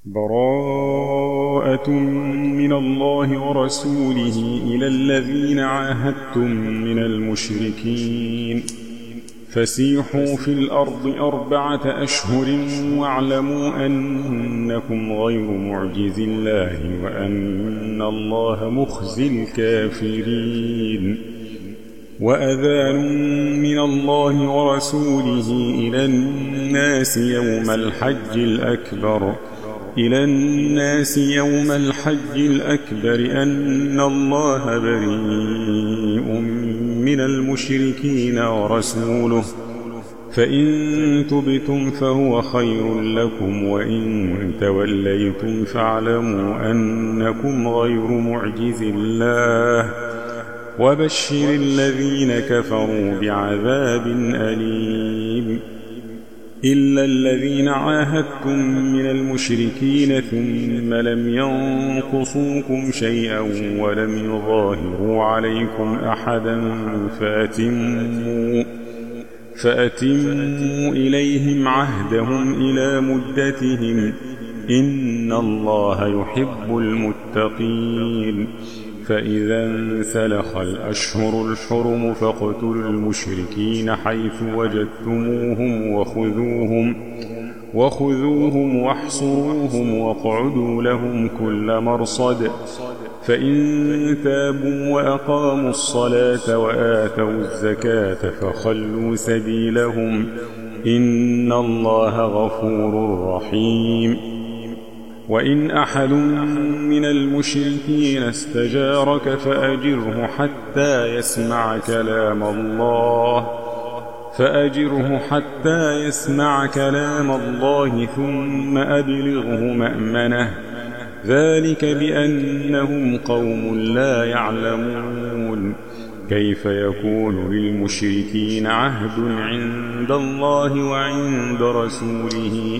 براءة من الله ورسوله إلى الذين عاهدتم من المشركين فسيحوا في الأرض 4 أشهر واعلموا أنكم غير معجز الله وأن الله مخزي الكافرين. وأذان من الله ورسوله إلى الناس يوم الحج الأكبر أن الله بريء من المشركين ورسوله فإن تبتم فهو خير لكم وإن توليتم فاعلموا أنكم غير معجز الله وبشر الذين كفروا بعذاب أليم. إلا الذين عاهدتم من المشركين ثم لم ينقصوكم شيئا ولم يظاهروا عليكم أحدا فأتموا إليهم عهدهم إلى مدتهم إن الله يحب المتقين. فإذا انسلخ الأشهر الحرم فاقتلوا المشركين حيث وجدتموهم وخذوهم واحصروهم واقعدوا لهم كل مرصد. فإن تابوا وأقاموا الصلاة وآتوا الزكاة فخلوا سبيلهم إن الله غفور رحيم. وإن أحد من المشركين استجارك فأجره حتى يسمع كلام الله ثم أبلغه مأمنه ذلك بأنهم قوم لا يعلمون. كيف يكون للمشركين عهد عند الله وعند رسوله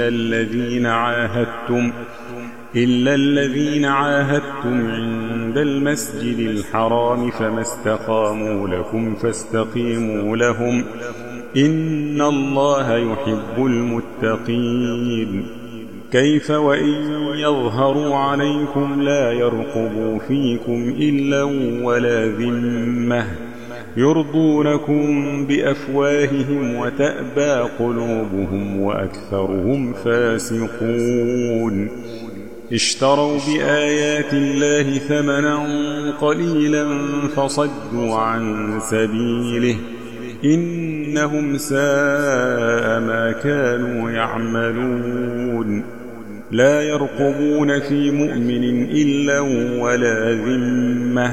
إلا الذين عاهدتم عند المسجد الحرام فما استقاموا لكم فاستقيموا لهم إن الله يحب المتقين. كيف وإن يظهروا عليكم لا يرقبوا فيكم إلا ولا ذمة يرضونكم بأفواههم وتأبى قلوبهم وأكثرهم فاسقون. اشتروا بآيات الله ثمنا قليلا فصدوا عن سبيله إنهم ساء ما كانوا يعملون. لا يرقبون في مؤمن إلا ولا ذمة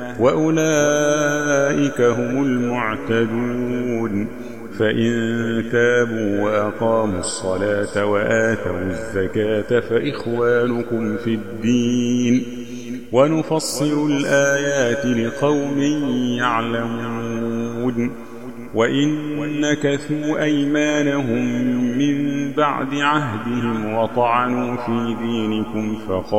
وأولئك هم المعتدون. فإن تابوا وأقاموا الصلاة وآتوا الزكاة فإخوانكم في الدين ونفصل الآيات لقوم يعلمون. وإن نكثوا أيمانهم من بعد عهدهم وطعنوا في دينكم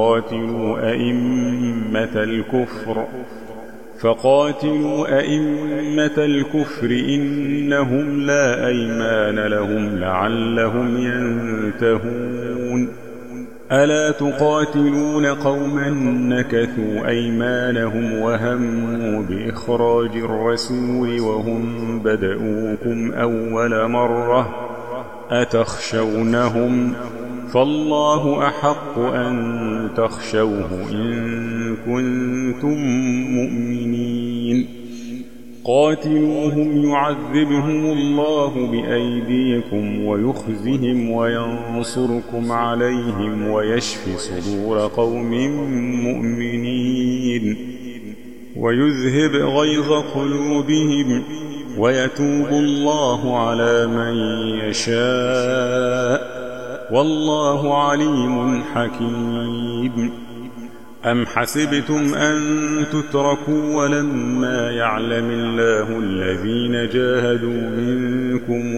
فقاتلوا أئمة الكفر إنهم لا أيمان لهم لعلهم ينتهون. ألا تقاتلون قوما نكثوا أيمانهم وهموا بإخراج الرسول وهم بدؤوكم أول مرة أتخشونهم فالله أحق أن تخشوه إن كنتم مؤمنين. قاتلوهم يعذبهم الله بأيديكم ويخزهم وينصركم عليهم ويشف صدور قوم مؤمنين ويذهب غيظ قلوبهم ويتوب الله على من يشاء والله عليم حكيم. أم حسبتم أن تتركوا ولما يعلم الله الذين جاهدوا منكم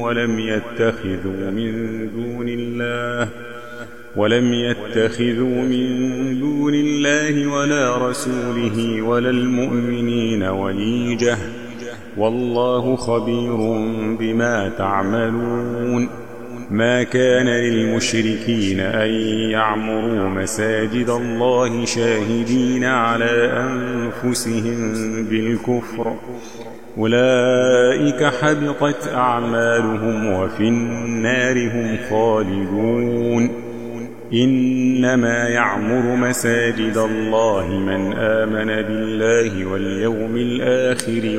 ولم يتخذوا من دون الله ولا رسوله ولا المؤمنين وليجة والله خبير بما تعملون. ما كان للمشركين أن يعمروا مساجد الله شاهدين على أنفسهم بالكفر، أولئك حبطت أعمالهم وفي النار هم خالدون. إنما يعمر مساجد الله من آمن بالله واليوم الآخر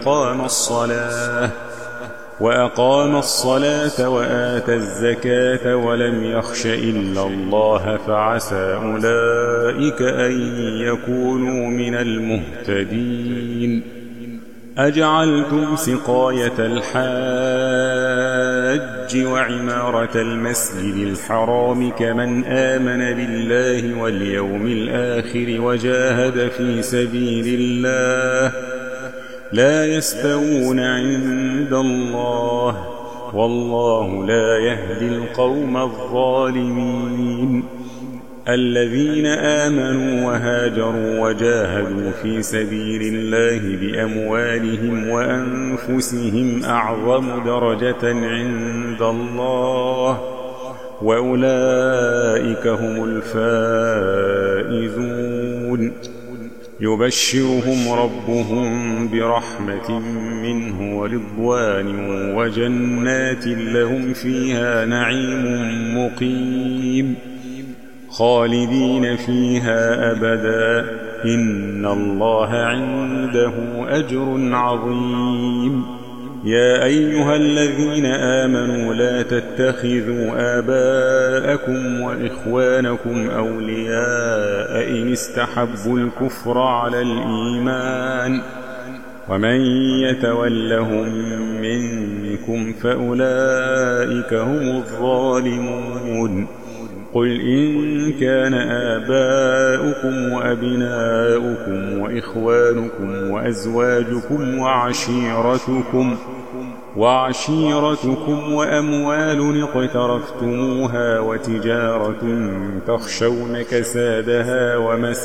وأقام الصلاة وآتى الزكاة ولم يخش إلا الله فعسى أولئك أن يكونوا من المهتدين. أجعلتم سقاية الحاج وعمارة المسجد الحرام كمن آمن بالله واليوم الآخر وجاهد في سبيل الله لا يستوون عند الله والله لا يهدي القوم الظالمين. الذين آمنوا وهاجروا وجاهدوا في سبيل الله بأموالهم وأنفسهم أعظم درجة عند الله وأولئك هم الفائزون. يبشرهم ربهم برحمة منه ورضوان وجنات لهم فيها نعيم مقيم خالدين فيها أبدا إن الله عنده أجر عظيم. يا أيها الذين آمنوا لا تتخذوا آباءكم وإخوانكم أولياء إن استحبوا الكفر على الإيمان ومن يتولهم منكم فأولئك هم الظالمون. قل إن كان آباؤكم وأبناؤكم وإخوانكم وأزواجكم وعشيرتكم وأموال اقترفتموها وتجارة تخشون كسادها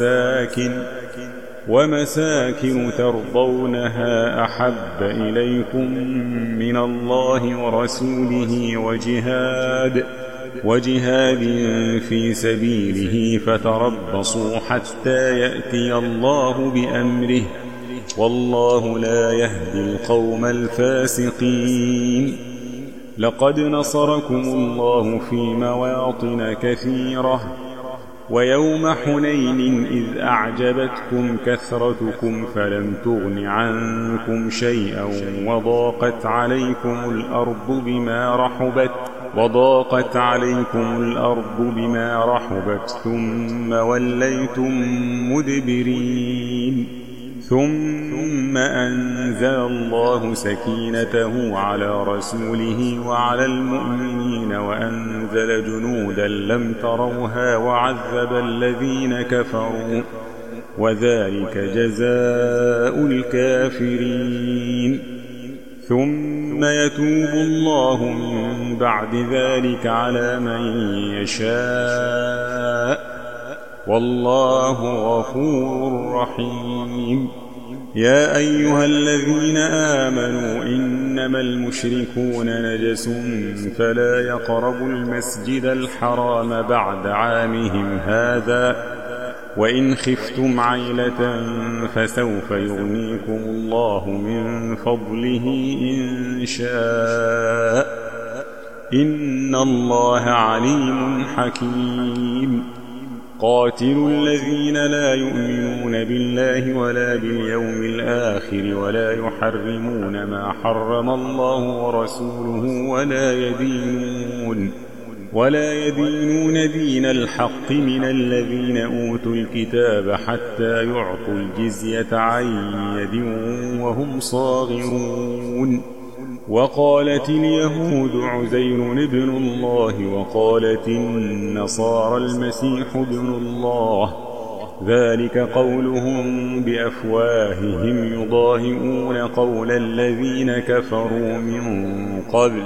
ومساكن ترضونها أحب إليكم من الله ورسوله وجهاد في سبيله فتربصوا حتى يأتي الله بأمره والله لا يهدي القوم الفاسقين. لقد نصركم الله في مواطن كثيرة ويوم حنين إذ أعجبتكم كثرتكم فلم تغن عنكم شيئا وضاقت عليكم الأرض بما رحبت ثم وليتم مدبرين. ثم أنزل الله سكينته على رسوله وعلى المؤمنين وأنزل جنودا لم تروها وعذب الذين كفروا وذلك جزاء الكافرين. ثم يتوب الله من بعد ذلك على من يشاء والله غفور رحيم. يا أيها الذين آمنوا إنما المشركون نجس فلا يقربوا المسجد الحرام بعد عامهم هذا وإن خفتم عيلة فسوف يغنيكم الله من فضله إن شاء إن الله عليم حكيم. قاتلوا الذين لا يؤمنون بالله ولا باليوم الآخر ولا يحرمون ما حرم الله ورسوله ولا يدينون دين الحق من الذين أوتوا الكتاب حتى يعطوا الجزية عن يد وهم صاغرون. وقالت اليهود عزير ابن الله وقالت النصارى المسيح ابن الله ذلك قولهم بأفواههم يضاهئون قول الذين كفروا من قبل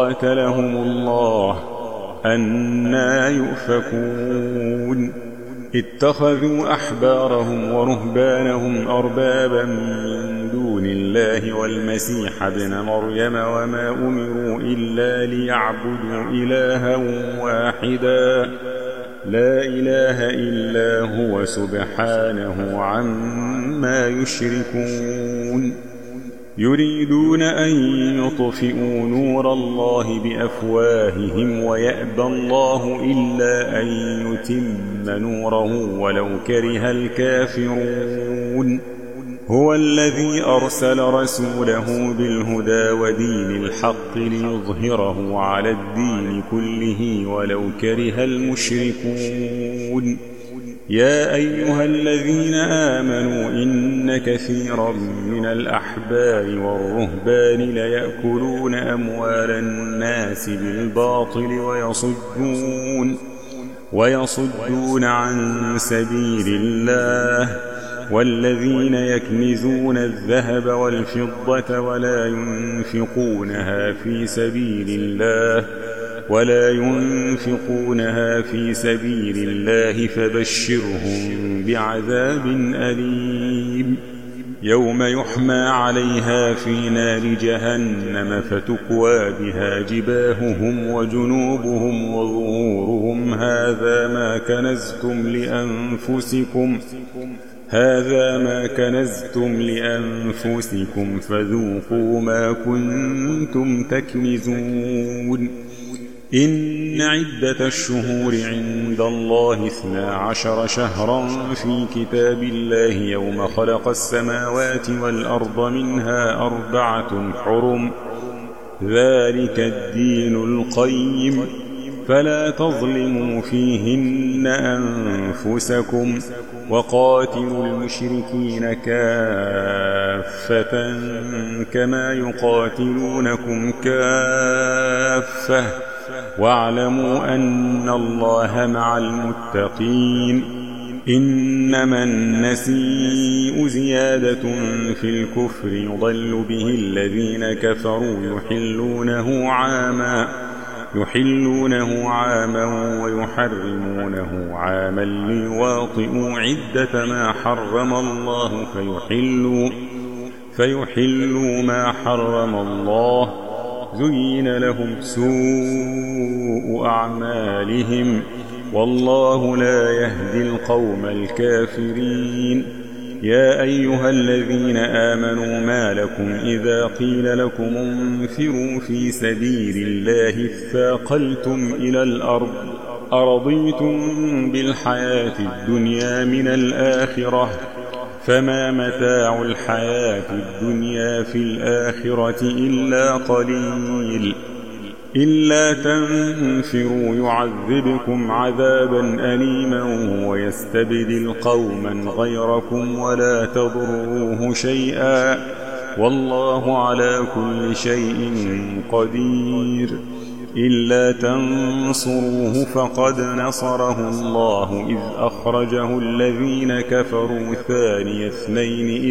قاتلهم الله أنى يؤفكون. اتخذوا أحبارهم ورهبانهم أربابا من دون الله والمسيح ابن مريم وما أمروا إلا ليعبدوا إلها واحدا لا إله إلا هو سبحانه عما يشركون يريدون أن يطفئوا نور الله بأفواههم ويأبى الله إلا أن يتم نوره ولو كره الكافرون هو الذي أرسل رسوله بالهدى ودين الحق ليظهره على الدين كله ولو كره المشركون يا أيها الذين آمنوا إن كثيرا من الأحبار والرهبان ليأكلون أموال الناس بالباطل ويصدون عن سبيل الله والذين يكنزون الذهب والفضة ولا ينفقونها في سبيل الله فبشرهم بعذاب أليم يوم يحمى عليها في نار جهنم فتكوى بها جباههم وجنوبهم وظهورهم هذا ما كنزتم لأنفسكم فذوقوا ما كنتم تكنزون إن عدة الشهور عند الله 12 شهرا في كتاب الله يوم خلق السماوات والأرض منها 4 حرم ذلك الدين القيم فلا تظلموا فيهن أنفسكم وقاتلوا المشركين كافة كما يقاتلونكم كافة واعلموا أن الله مع المتقين إنما النسيء زيادة في الكفر يضل به الذين كفروا يحلونه عاما ويحرمونه عاما ليواطئوا عدة ما حرم الله فيحلوا ما حرم الله زين لهم سوء أعمالهم والله لا يهدي القوم الكافرين يا أيها الذين آمنوا ما لكم إذا قيل لكم انفروا في سبيل الله اثاقلتم إلى الأرض أرضيتم بالحياة الدنيا من الآخرة فما متاع الحياة الدنيا في الآخرة إلا قليل إلا تنفروا يعذبكم عذابا أليما ويستبدل قوما غيركم ولا تضروه شيئا والله على كل شيء قدير إلا تنصروه فقد نصره الله إذ أخرجه الذين كفروا ثاني اثنين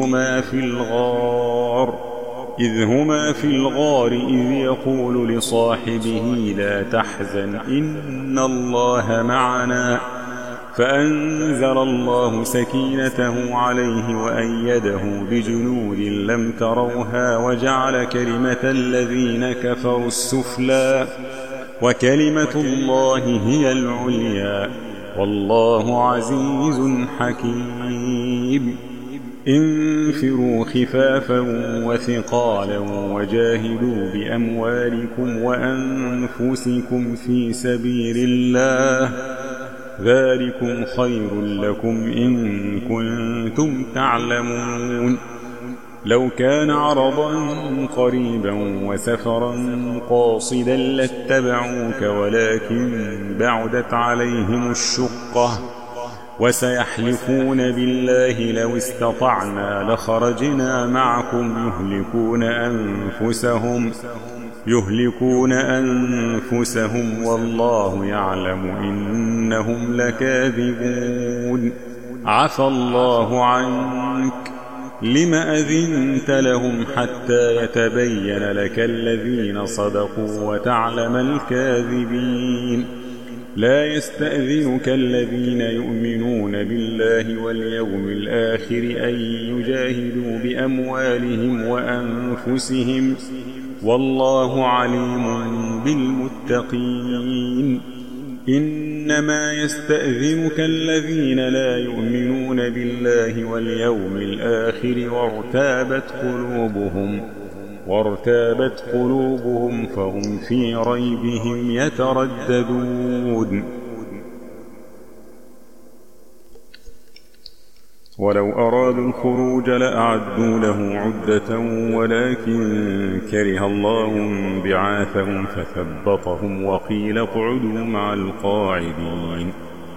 إذ هما في الغار إذ يقول لصاحبه لا تحزن إن الله معنا فأنزل الله سكينته عليه وأيده بجنود لم تروها وجعل كلمة الذين كفروا السفلى وكلمة الله هي العليا والله عزيز حكيم انفروا خفافا وثقالا وجاهدوا بأموالكم وأنفسكم في سبيل الله ذلكم خير لكم إن كنتم تعلمون لو كان عرضا قريبا وسفرا قاصدا لاتبعوك ولكن بعدت عليهم الشقة وسيحلفون بالله لو استطعنا لخرجنا معكم يهلكون أنفسهم والله يعلم إنهم لكاذبون عفى الله عنك لم أذنت لهم حتى يتبين لك الذين صدقوا وتعلم الكاذبين لا يستأذنك الذين يؤمنون بالله واليوم الآخر أن يجاهدوا بأموالهم وأنفسهم والله عليم بالمتقين. إنما يستأذنك الذين لا يؤمنون بالله واليوم الآخر وارتابت قلوبهم فهم في ريبهم يترددون. ولو أرادوا الخروج لأعدوا له عدة ولكن كره الله بعاثهم فثبطهم وقيل اقعدوا مع القاعدين.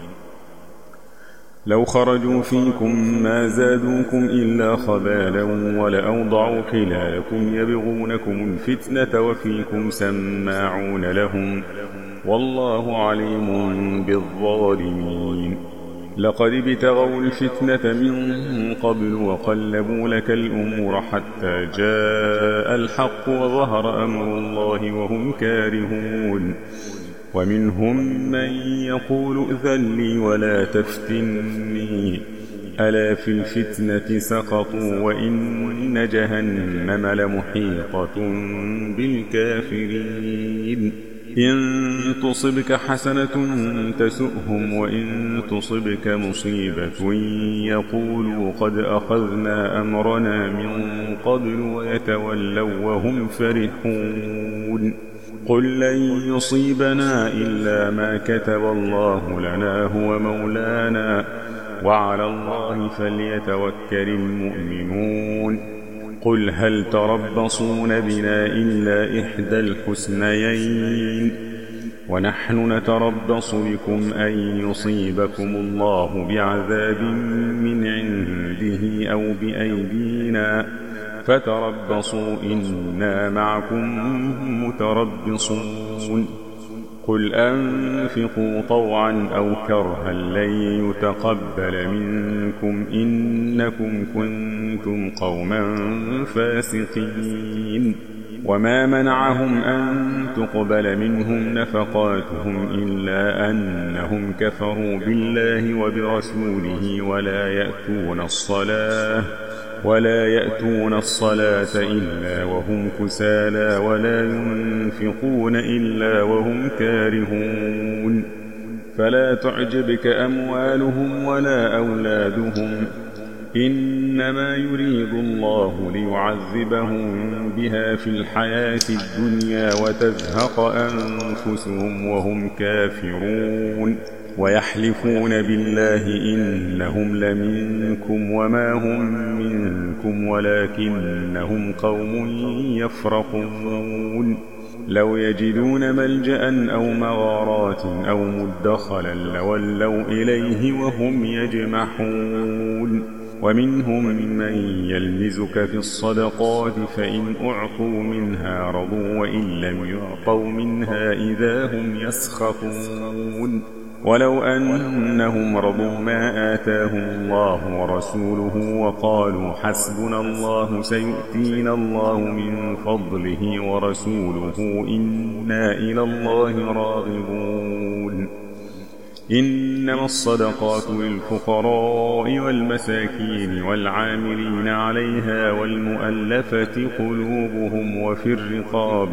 لو خرجوا فيكم ما زادوكم إلا خبالا ولأوضعوا خلالكم يبغونكم الفتنة وفيكم سماعون لهم والله عليم بالظالمين. لقد ابتغوا الفتنة من قبل وقلبوا لك الأمور حتى جاء الحق وظهر أمر الله وهم كارهون. ومنهم من يقول ائذن لي ولا تفتني ألا في الفتنة سقطوا وإن جهنم لمحيطة بالكافرين. إن تصبك حسنة تسؤهم وإن تصبك مصيبة يقولوا قد أخذنا أمرنا من قبل ويتولوا وهم فرحون. قل لن يصيبنا إلا ما كتب الله لنا هو مولانا وعلى الله فليتوكل المؤمنون. قل هل تربصون بنا إلا إحدى الحسنيين ونحن نتربص بكم أن يصيبكم الله بعذاب من عنده أو بأيدينا فتربصوا إنا معكم متربصون. قل أنفقوا طوعا أو كرها لن يتقبل منكم إنكم كنتم قوما فاسقين. وما منعهم أن تقبل منهم نفقاتهم إلا أنهم كفروا بالله وبرسوله ولا يأتون الصلاة إلا وهم كسالى ولا ينفقون إلا وهم كارهون. فلا تعجبك أموالهم ولا أولادهم إنما يريد الله ليعذبهم بها في الحياة الدنيا وتزهق أنفسهم وهم كافرون. ويحلفون بالله إنهم لمنكم وما هم منكم ولكنهم قوم يفرقون. لو يجدون ملجأ أو مغارات أو مدخلا لولوا إليه وهم يجمحون. ومنهم من يلمزك في الصدقات فإن أعطوا منها رضوا وإن لم يعطوا منها إذا هم يسخطون. ولو أنهم رضوا ما آتاهم الله ورسوله وقالوا حسبنا الله سيؤتينا الله من فضله ورسوله إنا إلى الله راغبون. إنما الصدقات للفقراء والمساكين والعاملين عليها والمؤلفة قلوبهم وفي الرقاب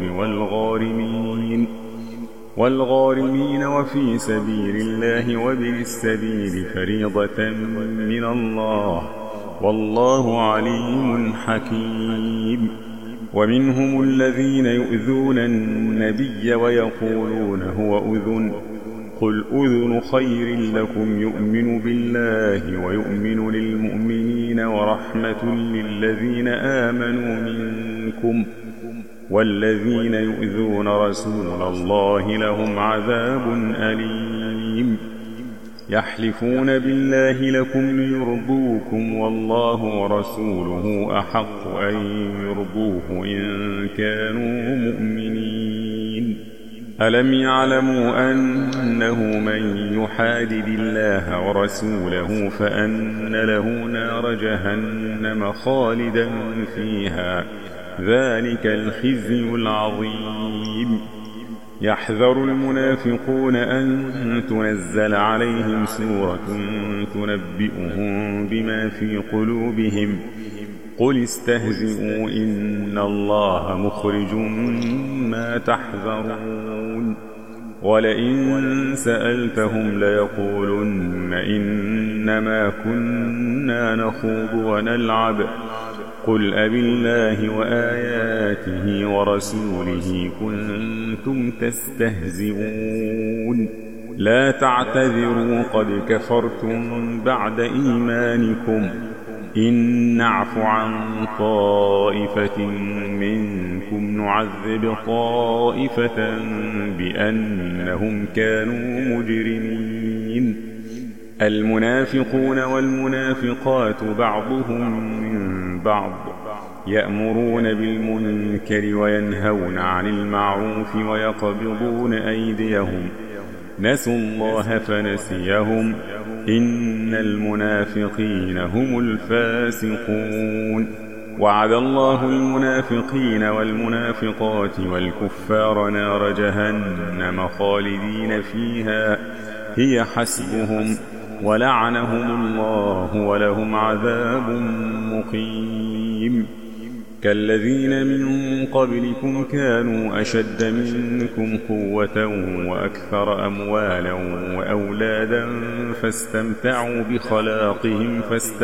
والغارمين وفي سبيل الله وابن السبيل فريضة من الله والله عليم حكيم. ومنهم الذين يؤذون النبي ويقولون هو أذن قل أذن خير لكم يؤمن بالله ويؤمن للمؤمنين ورحمة للذين آمنوا منكم والذين يؤذون رسول الله لهم عذاب أليم. يحلفون بالله لكم ليرضوكم والله ورسوله أحق أن يرضوه إن كانوا مؤمنين. ألم يعلموا أنه من يحادد الله ورسوله فأن له نار جهنم خالدا فيها ذلك الخزي العظيم. يحذر المنافقون أن تنزل عليهم سورة تنبئهم بما في قلوبهم قل استهزئوا إن الله مخرج ما تحذرون ولئن سألتهم ليقولن إنما كنا نخوض ونلعب قل أبالله وآياته ورسوله كنتم تستهزئون لا تعتذروا قد كفرتم بعد إيمانكم إن نعف عن طائفة منكم نعذب طائفة بأنهم كانوا مجرمين المنافقون والمنافقات بعضهم من بعض يأمرون بالمنكر وينهون عن المعروف ويقبضون أيديهم نسوا الله فنسيهم إن المنافقين هم الفاسقون وعد الله المنافقين والمنافقات والكفار نار جهنم خالدين فيها هي حسبهم ولعنهم الله ولهم عذاب مقيم كالذين من قبلكم كانوا أشد منكم قوة وأكثر أموالا وأولادا فاستمتعوا بخلاقهم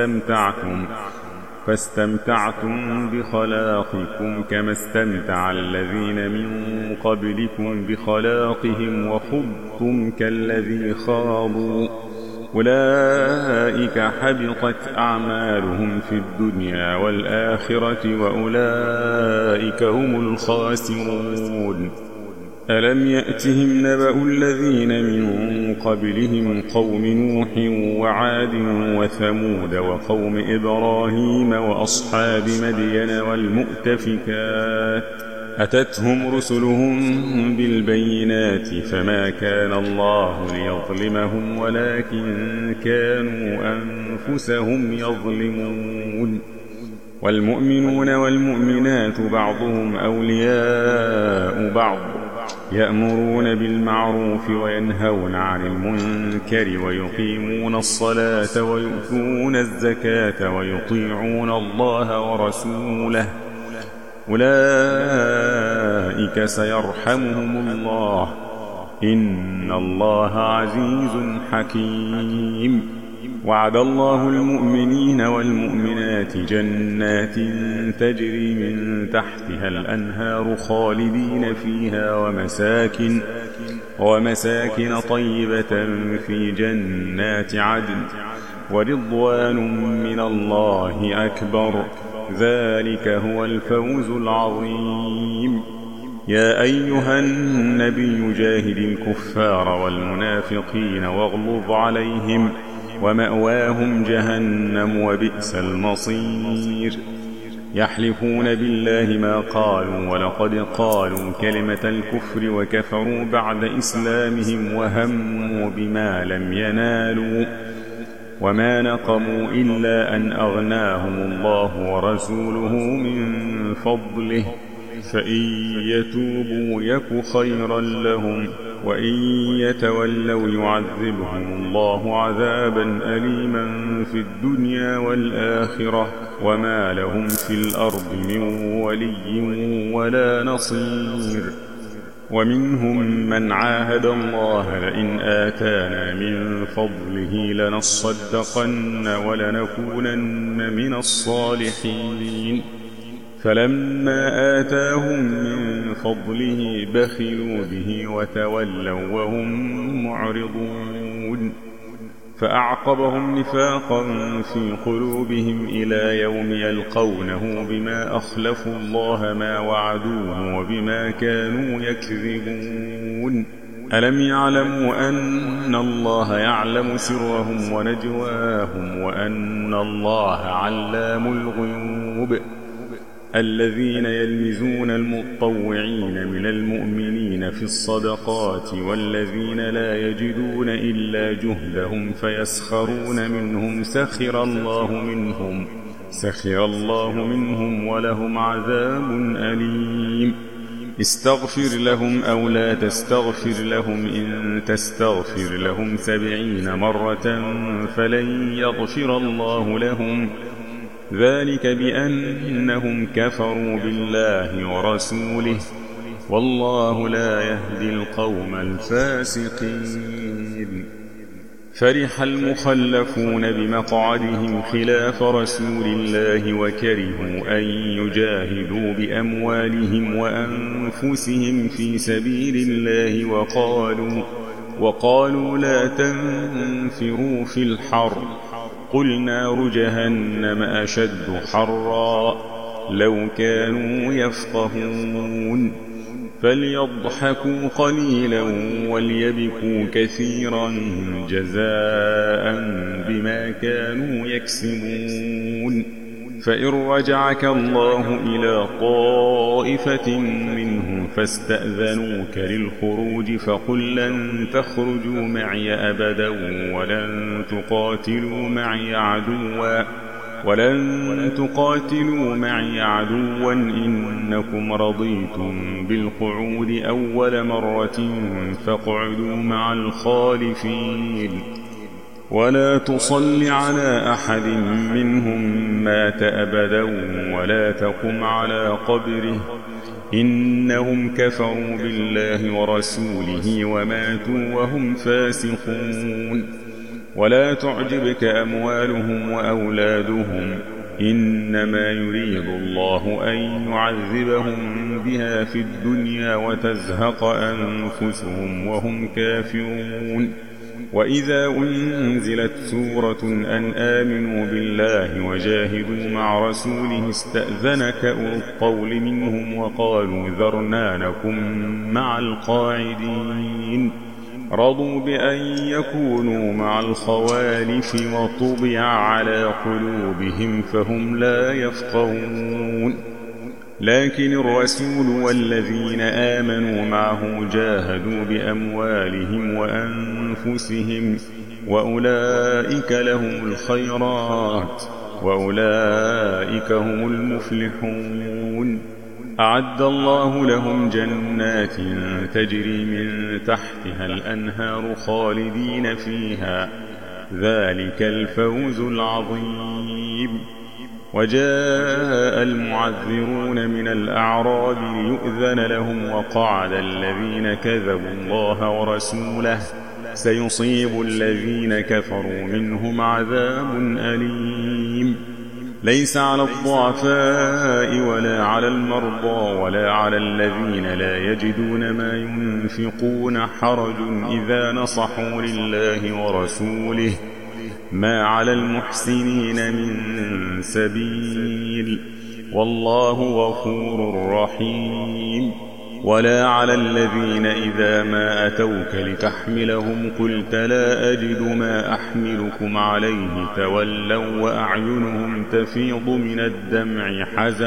فاستمتعتم بخلاقكم كما استمتع الذين من قبلكم بخلاقهم وخضتم كالذي خاضوا أولئك حبطت أعمالهم في الدنيا والآخرة وأولئك هم الخاسرون ألم يأتهم نبأ الذين من قبلهم قوم نوح وعاد وثمود وقوم إبراهيم وأصحاب مدين والمؤتفكات أتتهم رسلهم بالبينات فما كان الله ليظلمهم ولكن كانوا أنفسهم يظلمون والمؤمنون والمؤمنات بعضهم أولياء بعض يأمرون بالمعروف وينهون عن المنكر ويقيمون الصلاة ويؤتون الزكاة ويطيعون الله ورسوله أولئك سيرحمهم الله إن الله عزيز حكيم وعد الله المؤمنين والمؤمنات جنات تجري من تحتها الأنهار خالدين فيها ومساكن طيبة في جنات عدن ورضوان من الله أكبر ذلك هو الفوز العظيم يا أيها النبي جاهد الكفار والمنافقين واغلظ عليهم ومأواهم جهنم وبئس المصير يحلفون بالله ما قالوا ولقد قالوا كلمة الكفر وكفروا بعد إسلامهم وهموا بما لم ينالوا وما نقموا إلا أن أغناهم الله ورسوله من فضله فإن يتوبوا يك خيرا لهم وإن يتولوا يعذبهم الله عذابا أليما في الدنيا والآخرة وما لهم في الأرض من ولي ولا نصير ومنهم من عاهد الله لئن آتانا من فضله لنصدقن ولنكونن من الصالحين فلما آتاهم من فضله بخلوا به وتولوا وهم معرضون فأعقبهم نفاقا في قلوبهم إلى يوم يلقونه بما أخلفوا الله ما وعدوه وبما كانوا يكذبون ألم يعلموا أن الله يعلم سرهم ونجواهم وأن الله علام الغيوب الذين يلمزون المطوعين من المؤمنين في الصدقات والذين لا يجدون إلا جهدهم فيسخرون منهم سخر الله منهم ولهم عذاب أليم استغفر لهم أو لا تستغفر لهم إن تستغفر لهم 70 مرة فلن يغفر الله لهم ذلك بأنهم كفروا بالله ورسوله والله لا يهدي القوم الفاسقين. فرح المخلفون بمقعدهم خلاف رسول الله وكرهوا أن يجاهدوا بأموالهم وأنفسهم في سبيل الله وقالوا لا تنفروا في الحر قل نار جهنم أشد حرا لو كانوا يفقهون فليضحكوا قليلا وليبكوا كثيرا جزاء بما كانوا يكسبون. فإن رجعك الله إلى طائفة منهم فاستأذنوك للخروج فقل لن تخرجوا معي أبدا ولن تقاتلوا معي عدوا إنكم رضيتم بالقعود أول مرة فاقعدوا مع الخالفين. ولا تصل على أحد منهم مات أبدا ولا تقم على قبره إنهم كفروا بالله ورسوله وماتوا وهم فاسقون. ولا تعجبك أموالهم وأولادهم إنما يريد الله أن يعذبهم بها في الدنيا وتزهق أنفسهم وهم كافرون. وإذا أنزلت سورة أن آمنوا بالله وجاهدوا مع رسوله استأذنك أولو الطول منهم وقالوا ذرنا نكن مع القاعدين رضوا بأن يكونوا مع الخوالف وطبع على قلوبهم فهم لا يفقهون. لكن الرسول والذين آمنوا معه جاهدوا بأموالهم وأنفسهم وأولئك لهم الخيرات وأولئك هم المفلحون. أعد الله لهم جنات تجري من تحتها الأنهار خالدين فيها ذلك الفوز العظيم. وجاء المعذرون من الأعراب ليؤذن لهم وقعد الذين كذبوا الله ورسوله سيصيب الذين كفروا منهم عذاب أليم. ليس على الضعفاء ولا على المرضى ولا على الذين لا يجدون ما ينفقون حرج إذا نصحوا لله ورسوله ما على المحسنين من سبيل والله غفور رحيم. ولا على الذين إذا ما أتوك لتحملهم قلت لا أجد ما أحملكم عليه تولوا وأعينهم تفيض من الدمع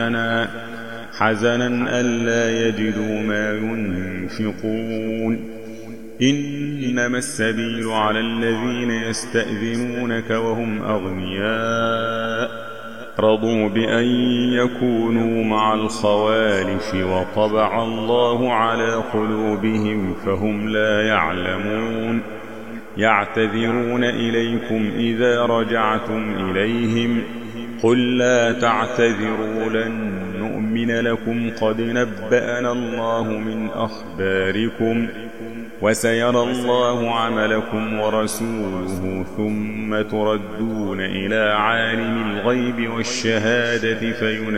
حزنا ألا يجدوا ما ينفقون. إنما السبيل على الذين يستأذنونك وهم أغنياء رضوا بأن يكونوا مع الخوالف وطبع الله على قلوبهم فهم لا يعلمون. يعتذرون إليكم إذا رجعتم إليهم قل لا تعتذروا لن نؤمن لكم قد نبأنا الله من أخباركم وسيرى الله عملكم ورسوله ثم تردون إلى عالم الغيب والشهادة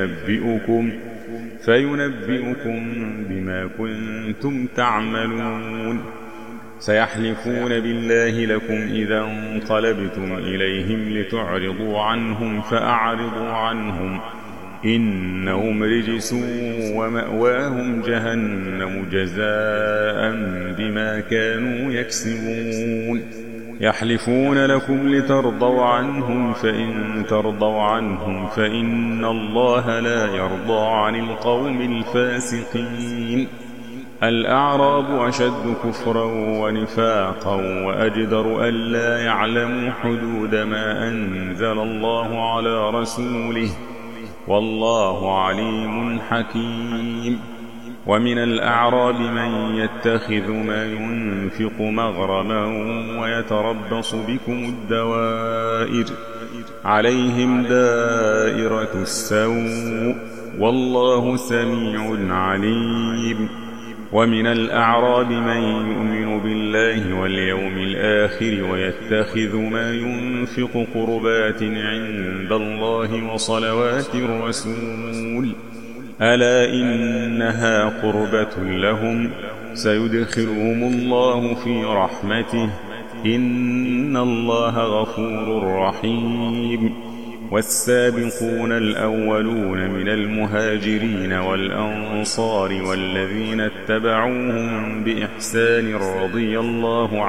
فينبئكم بما كنتم تعملون. سيحلفون بالله لكم إذا انقلبتم إليهم لتعرضوا عنهم فأعرضوا عنهم إنهم رجس ومأواهم جهنم جزاء بما كانوا يكسبون. يحلفون لكم لترضوا عنهم فإن ترضوا عنهم فإن الله لا يرضى عن القوم الفاسقين. الأعراب أشد كفرا ونفاقا وأجدر ألا يعلموا حدود ما أنزل الله على رسوله والله عليم حكيم. ومن الأعراب من يتخذ ما ينفق مغرما ويتربص بكم الدوائر عليهم دائرة السوء والله سميع عليم. ومن الأعراب من يؤمن بالله واليوم الآخر ويتخذ ما ينفق قربات عند الله وصلوات الرسول ألا إنها قربة لهم سيدخلهم الله في رحمته إن الله غفور رحيم. والسابقون الأولون من المهاجرين والأنصار والذين اتبعوهم بإحسان رضي الله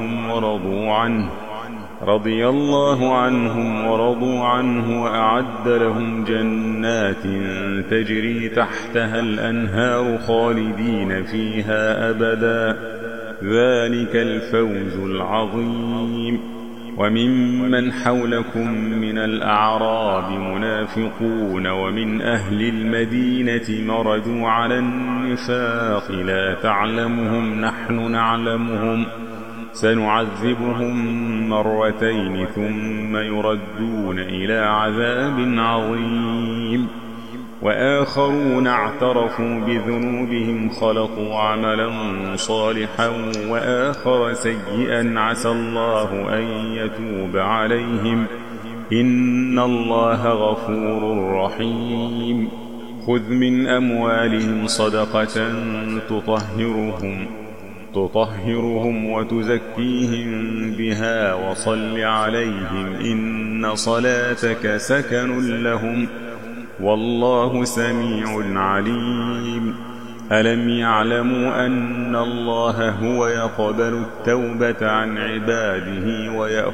عنهم ورضوا عنه وأعد لهم جنات تجري تحتها الأنهار خالدين فيها أبدا ذلك الفوز العظيم. وممن حولكم من الأعراب منافقون ومن أهل المدينة مردوا على النفاق لا تعلمهم نحن نعلمهم سنعذبهم مرتين ثم يردون إلى عذاب عظيم. وآخرون اعترفوا بذنوبهم خلقوا عملا صالحا وآخر سيئا عسى الله أن يتوب عليهم إن الله غفور رحيم. خذ من أموالهم صدقة تطهرهم وتزكيهم بها وصل عليهم إن صلاتك سكن لهم والله سميع عليم. ألم يعلموا أن الله هو يقبل التوبة عن عباده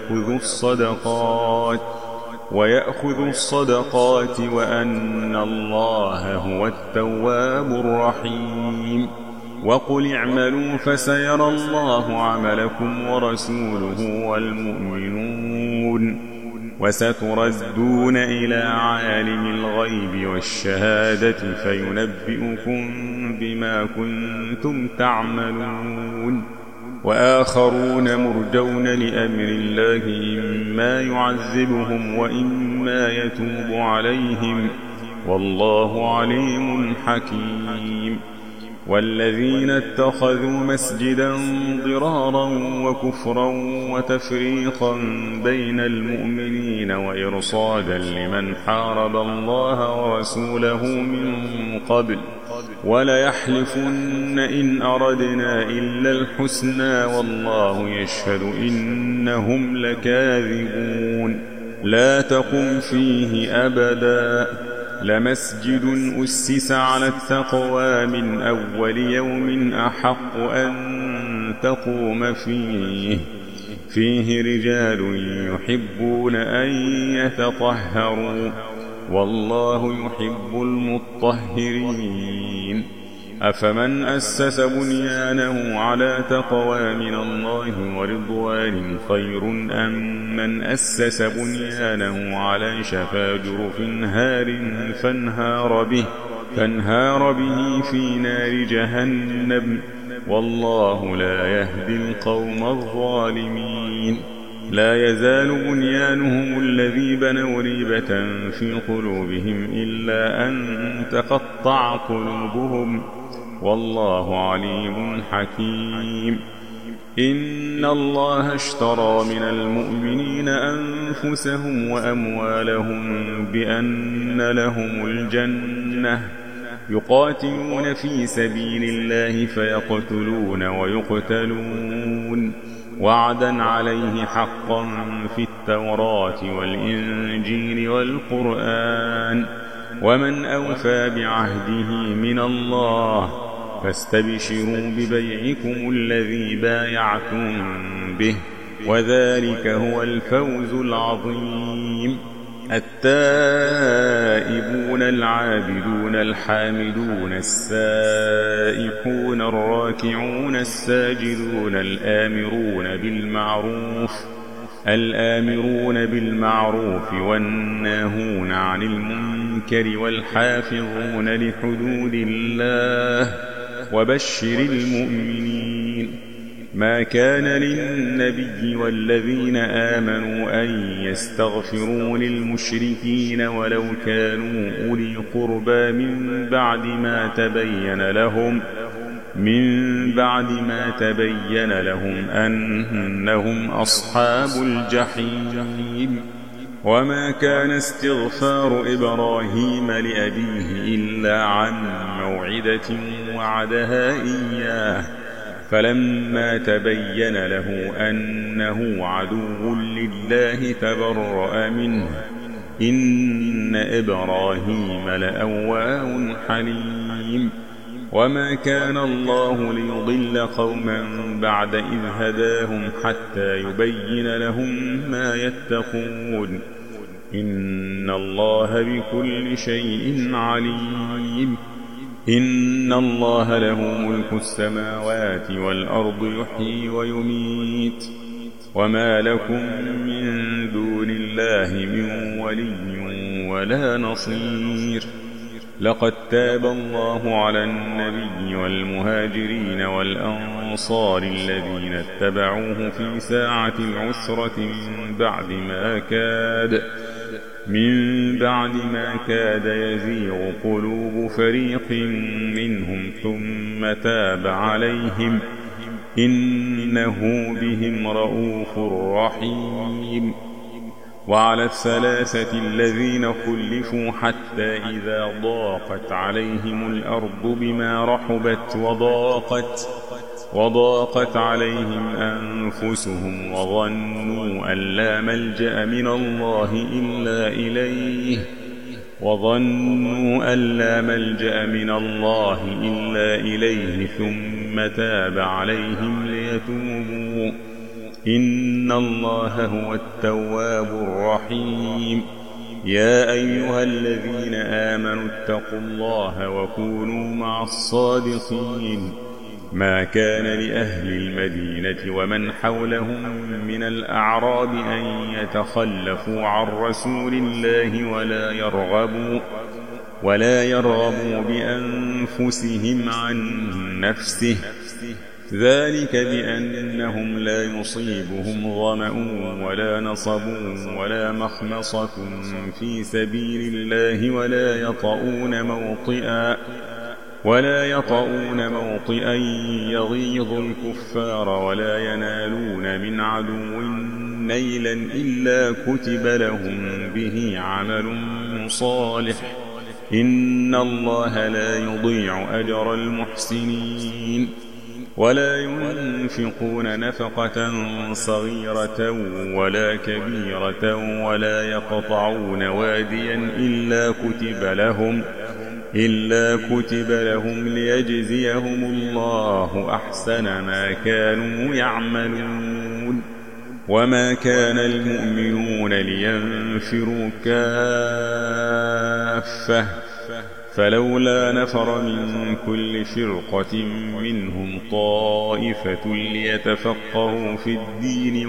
ويأخذ الصدقات وأن الله هو التواب الرحيم. وقل اعملوا فسيرى الله عملكم ورسوله والمؤمنون وستردون إلى عالم الغيب والشهادة فينبئكم بما كنتم تعملون. وآخرون مرجون لأمر الله إما يعذبهم وإما يتوب عليهم والله عليم حكيم. والذين اتخذوا مسجدا ضرارا وكفرا وتفريقا بين المؤمنين وإرصادا لمن حارب الله ورسوله من قبل وليحلفن إن أردنا إلا الحسنى والله يشهد إنهم لكاذبون. لا تقم فيه أبدا لمسجد أسس على التقوى من أول يوم أحق أن تقوم فيه رجال يحبون أن يتطهروا والله يحب المطهرين. أفمن أسس بنيانه على تقوى من الله ورضوان خير أم من أسس بنيانه على شفا جرف هار فانهار به في نار جهنم والله لا يهدي القوم الظالمين. لا يزال بنيانهم الذي بنوا ريبة في قلوبهم إلا أن تقطع قلوبهم والله عليم حكيم. إن الله اشترى من المؤمنين أنفسهم وأموالهم بأن لهم الجنة يقاتلون في سبيل الله فيقتلون ويقتلون وعدا عليه حقا في التوراة والإنجيل والقرآن ومن أوفى بعهده من الله فاستبشروا ببيعكم الذي بايعتم به وذلك هو الفوز العظيم. التائبون العابدون الحامدون السائحون الراكعون الساجدون الآمرون بالمعروف والناهون عن المنكر والحافظون لحدود الله وبشر المؤمنين. ما كان للنبي والذين آمنوا أن يستغفروا للمشركين ولو كانوا أولي قربى من بعد ما تبين لهم أنهم أصحاب الجحيم. وما كان استغفار إبراهيم لأبيه إلا عن موعدة وعدها إياه، فلما تبين له أنه عدو لله تبرأ منه، إن إبراهيم لأواه حليم. وما كان الله ليضل قوما بعد إذ هداهم حتى يبين لهم ما يتقون، إن الله بكل شيء عليم. إن الله له ملك السماوات والأرض يحيي ويميت، وما لكم من دون الله من ولي ولا نصير. لقد تاب الله على النبي والمهاجرين والأنصار الذين اتبعوه في ساعة العسرة من بعد ما كاد يزيغ قلوب فريق منهم ثم تاب عليهم، إنه بهم رءوف رحيم. وعلى الثلاثة الذين خلفوا حتى إذا ضاقت عليهم الأرض بما رحبت وضاقت عليهم أنفسهم وظنوا أن لا ملجأ من الله إلا إليه ثم تاب عليهم ليتوبوا، إن الله هو التواب الرحيم. يا أيها الذين آمنوا اتقوا الله وكونوا مع الصادقين. ما كان لأهل المدينة ومن حولهم من الأعراب أن يتخلفوا عن رسول الله ولا يرغبوا بأنفسهم عن نفسه، ذلك بأنهم لا يصيبهم ظمأ ولا نصب ولا مخمصة في سبيل الله ولا يطؤون موطئا يغيظ الكفار ولا ينالون من عدو نيلا إلا كتب لهم به عمل صالح، إن الله لا يضيع أجر المحسنين. ولا ينفقون نفقة صغيرة ولا كبيرة ولا يقطعون واديا إلا كتب لهم ليجزيهم الله أحسن ما كانوا يعملون. وما كان المؤمنون لينفروا كافة، فلولا نفر من كل فرقة منهم طائفة ليتفقهوا في الدين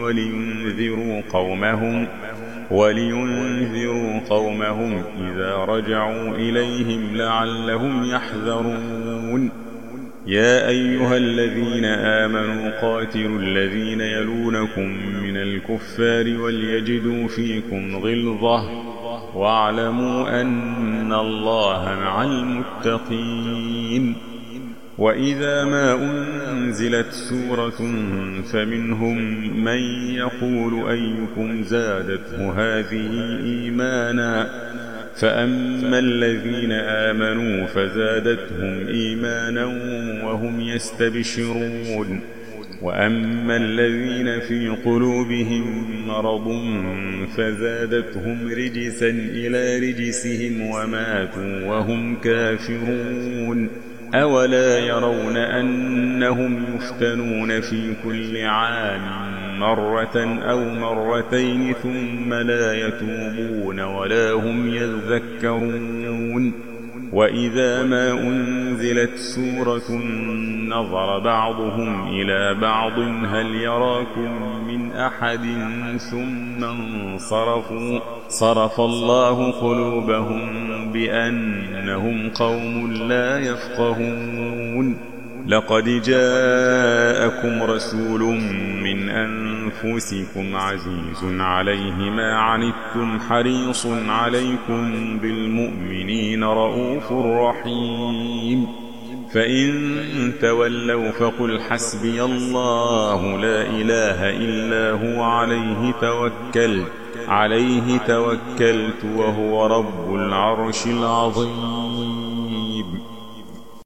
ولينذروا قومهم إذا رجعوا إليهم لعلهم يحذرون. يا أيها الذين آمنوا قاتلوا الذين يلونكم من الكفار وليجدوا فيكم غلظة، واعلموا أن الله مع المتقين. وإذا ما أنزلت سورة فمنهم من يقول أيكم زادته هذه إيمانا، فأما الذين آمنوا فزادتهم إيمانا وهم يستبشرون، وأما الذين في قلوبهم مرض فزادتهم رجسا إلى رجسهم وماتوا وهم كافرون. أولا يرون أنهم يفتنون في كل عام مرة أو مرتين ثم لا يتوبون ولا هم يذكرون. وإذا ما أنزلت سورة نظر بعضهم إلى بعض هل يراكم من أحد ثم انصرفوا، صرف الله قلوبهم بأنهم قوم لا يفقهون. لقد جاءكم رسول من أنفسكم عزيز عليه ما عنتم حريص عليكم بالمؤمنين رؤوف رحيم. فإن تولوا فقل حسبي الله لا إله إلا هو عليه توكلت وهو رب العرش العظيم.